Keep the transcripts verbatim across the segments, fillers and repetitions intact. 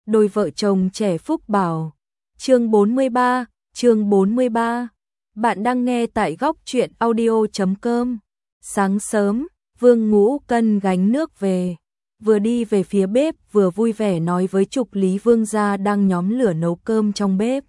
đôi vợ chồng trẻ Phúc Bảo. Chương bốn mươi ba, chương bốn mươi ba. Bạn đang nghe tại góc truyện audio chấm com. Sáng sớm, Vương Ngũ Cân gánh nước về, vừa đi về phía bếp vừa vui vẻ nói với Trục Lý Vương gia đang nhóm lửa nấu cơm trong bếp.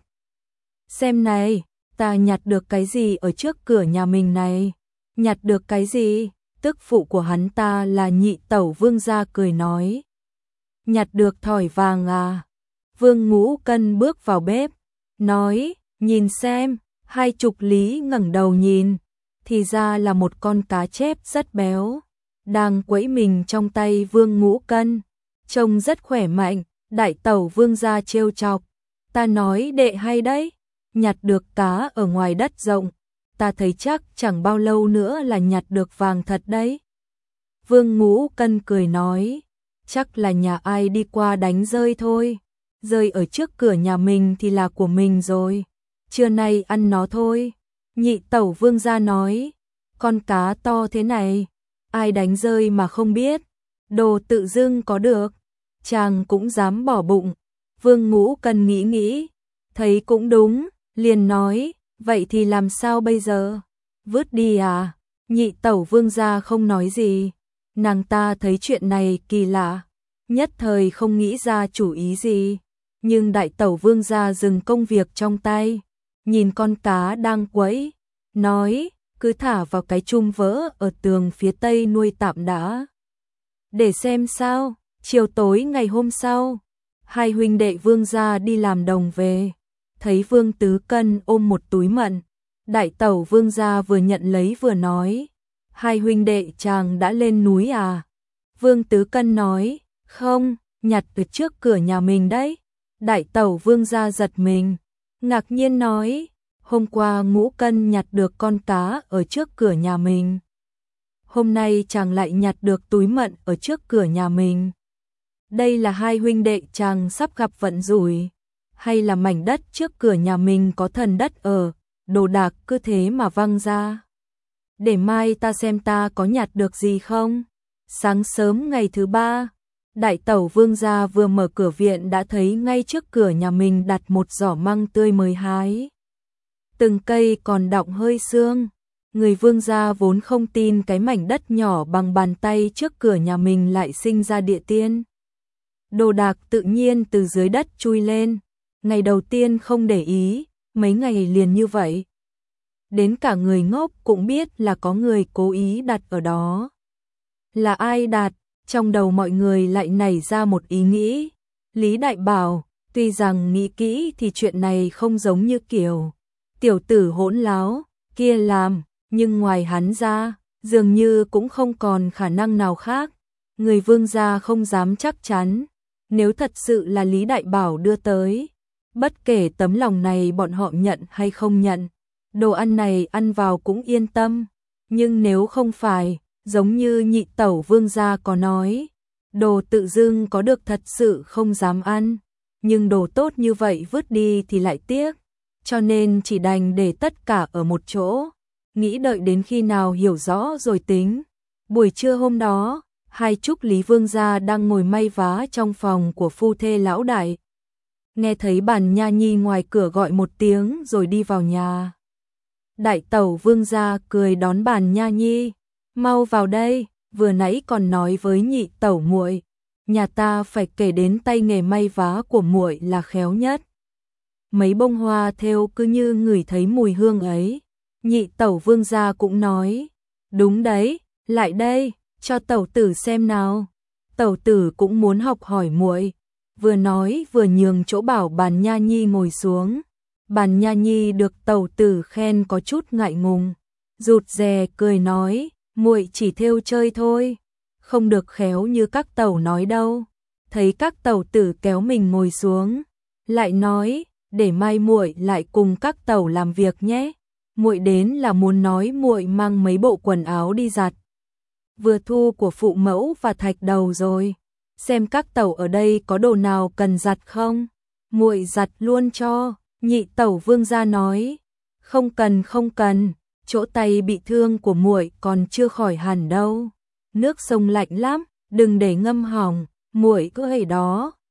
Xem này, ta nhặt được cái gì ở trước cửa nhà mình này? Nhặt được cái gì? Tức phụ của hắn ta là Nhị Tẩu Vương gia cười nói. Nhặt được thỏi vàng à? Vương Ngũ Cân bước vào bếp, nói, nhìn xem. Hai Trục Lý ngẩng đầu nhìn, thì ra là một con cá chép rất béo, đang quẫy mình trong tay Vương Ngũ Cân, trông rất khỏe mạnh. Đại Tẩu Vương gia trêu chọc, ta nói đệ hay đấy, nhặt được cá ở ngoài đất rộng, ta thấy chắc chẳng bao lâu nữa là nhặt được vàng thật đấy. Vương Ngũ Cân cười nói, chắc là nhà ai đi qua đánh rơi thôi, rơi ở trước cửa nhà mình thì là của mình rồi, trưa nay ăn nó thôi. Nhị Tẩu Vương gia nói, con cá to thế này, ai đánh rơi mà không biết, đồ tự dưng có được, chàng cũng dám bỏ bụng. Vương Ngũ Cân nghĩ nghĩ, thấy cũng đúng, liền nói, vậy thì làm sao bây giờ? Vứt đi à? Nhị Tẩu Vương gia không nói gì, nàng ta thấy chuyện này kỳ lạ, nhất thời không nghĩ ra chủ ý gì, nhưng Đại Tẩu Vương gia dừng công việc trong tay, nhìn con cá đang quẫy, nói, cứ thả vào cái chum vỡ ở tường phía tây nuôi tạm đã, để xem sao. Chiều tối ngày hôm sau, hai huynh đệ Vương gia đi làm đồng về, thấy Vương Tứ Cân ôm một túi mận. Đại Tẩu Vương gia vừa nhận lấy vừa nói, hai huynh đệ chàng đã lên núi à? Vương Tứ Cân nói, không, nhặt từ trước cửa nhà mình đấy. Đại Tẩu Vương gia giật mình, ngạc nhiên nói, hôm qua Ngũ Cân nhặt được con cá ở trước cửa nhà mình, hôm nay chàng lại nhặt được túi mận ở trước cửa nhà mình. Đây là hai huynh đệ chàng sắp gặp vận rủi, hay là mảnh đất trước cửa nhà mình có thần đất ở, đồ đạc cứ thế mà văng ra. Để mai ta xem ta có nhặt được gì không. Sáng sớm ngày thứ ba, Đại Tẩu Vương gia vừa mở cửa viện đã thấy ngay trước cửa nhà mình đặt một giỏ măng tươi mới hái. Từng cây còn đọng hơi sương. Người Vương gia vốn không tin cái mảnh đất nhỏ bằng bàn tay trước cửa nhà mình lại sinh ra địa tiên. Đồ đạc tự nhiên từ dưới đất chui lên. Ngày đầu tiên không để ý, mấy ngày liền như vậy. Đến cả người ngốc cũng biết là có người cố ý đặt ở đó. Là ai đặt? Trong đầu mọi người lại nảy ra một ý nghĩ. Lý Đại bảo, tuy rằng nghĩ kỹ thì chuyện này không giống như kiểu tiểu tử hỗn láo kia làm, nhưng ngoài hắn ra, dường như cũng không còn khả năng nào khác. Người Vương gia không dám chắc chắn, nếu thật sự là Lý Đại bảo đưa tới, bất kể tấm lòng này bọn họ nhận hay không nhận, đồ ăn này ăn vào cũng yên tâm. Nhưng nếu không phải, giống như Nhị Tẩu Vương gia có nói, đồ tự dưng có được thật sự không dám ăn, nhưng đồ tốt như vậy vứt đi thì lại tiếc, cho nên chỉ đành để tất cả ở một chỗ, nghĩ đợi đến khi nào hiểu rõ rồi tính. Buổi trưa hôm đó, hai Trúc Lý Vương gia đang ngồi may vá trong phòng của phu thê lão đại. Nghe thấy Bàn Nha Nhi ngoài cửa gọi một tiếng rồi đi vào nhà. Đại Tẩu Vương gia cười đón Bàn Nha Nhi, mau vào đây, vừa nãy còn nói với Nhị Tẩu muội, nhà ta phải kể đến tay nghề may vá của muội là khéo nhất. Mấy bông hoa thêu cứ như ngửi thấy mùi hương ấy. Nhị Tẩu Vương gia cũng nói, đúng đấy, lại đây, cho tẩu tử xem nào. Tẩu tử cũng muốn học hỏi muội. Vừa nói vừa nhường chỗ bảo Bàn Nha Nhi ngồi xuống. Bàn Nha Nhi được tẩu tử khen có chút ngại ngùng, rụt rè cười nói, muội chỉ thêu chơi thôi, không được khéo như các tẩu nói đâu. Thấy các tẩu tử kéo mình ngồi xuống, lại nói, để mai muội lại cùng các tẩu làm việc nhé. Muội đến là muốn nói muội mang mấy bộ quần áo đi giặt. Vừa thu của phụ mẫu và Thạch Đầu rồi, xem các tẩu ở đây có đồ nào cần giặt không, muội giặt luôn cho. Nhị Tẩu Vương gia nói, không cần không cần, chỗ tay bị thương của muội còn chưa khỏi hẳn đâu. Nước sông lạnh lắm, đừng để ngâm hỏng, muội cứ ở đó,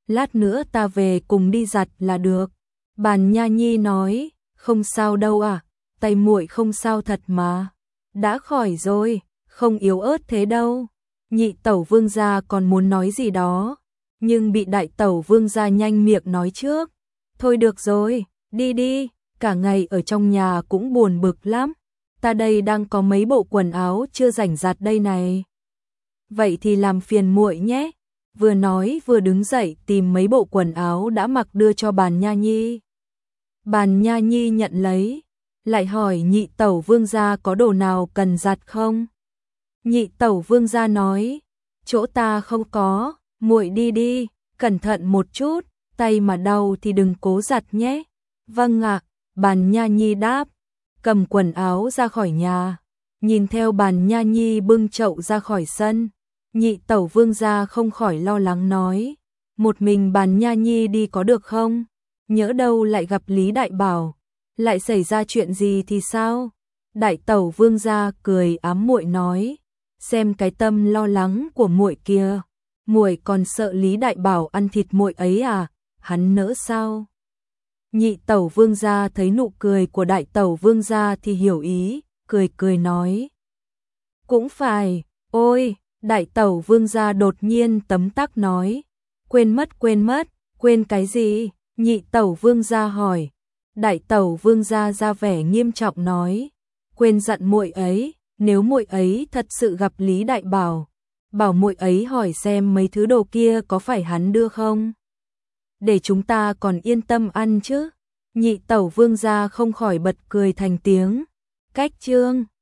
lát nữa ta về cùng đi giặt là được. Bàn Nha Nhi nói, không sao đâu à, tay muội không sao thật mà. Đã khỏi rồi, không yếu ớt thế đâu. Nhị tẩu vương gia còn muốn nói gì đó, nhưng bị đại tẩu vương gia nhanh miệng nói trước. Thôi được rồi, đi đi, cả ngày ở trong nhà cũng buồn bực lắm. Ta đây đang có mấy bộ quần áo chưa rảnh giặt đây này. Vậy thì làm phiền muội nhé. Vừa nói vừa đứng dậy tìm mấy bộ quần áo đã mặc đưa cho bàn Nha Nhi. Bàn Nha Nhi nhận lấy, lại hỏi nhị tẩu vương gia có đồ nào cần giặt không? Nhị tẩu vương gia nói, chỗ ta không có, muội đi đi, cẩn thận một chút, tay mà đau thì đừng cố giặt nhé. Vâng ạ, bàn Nha Nhi đáp, cầm quần áo ra khỏi nhà, nhìn theo bàn Nha Nhi bưng chậu ra khỏi sân. Nhị tẩu vương gia không khỏi lo lắng nói, một mình bàn Nha Nhi đi có được không? Nhỡ đâu lại gặp Lý Đại Bảo, lại xảy ra chuyện gì thì sao? Đại tẩu vương gia cười ám muội nói, xem cái tâm lo lắng của muội kia, muội còn sợ Lý Đại Bảo ăn thịt muội ấy à? Hắn nỡ sao? Nhị tẩu vương gia thấy nụ cười của đại tẩu vương gia thì hiểu ý, cười cười nói, cũng phải. Ôi, đại tẩu vương gia đột nhiên tấm tắc nói, quên mất quên mất, quên cái gì? Nhị tẩu vương gia hỏi. Đại tẩu vương gia ra vẻ nghiêm trọng nói, quên dặn muội ấy, nếu muội ấy thật sự gặp Lý Đại Bảo, bảo muội ấy hỏi xem mấy thứ đồ kia có phải hắn đưa không, để chúng ta còn yên tâm ăn chứ. Nhị tẩu vương gia không khỏi bật cười thành tiếng. Cách chương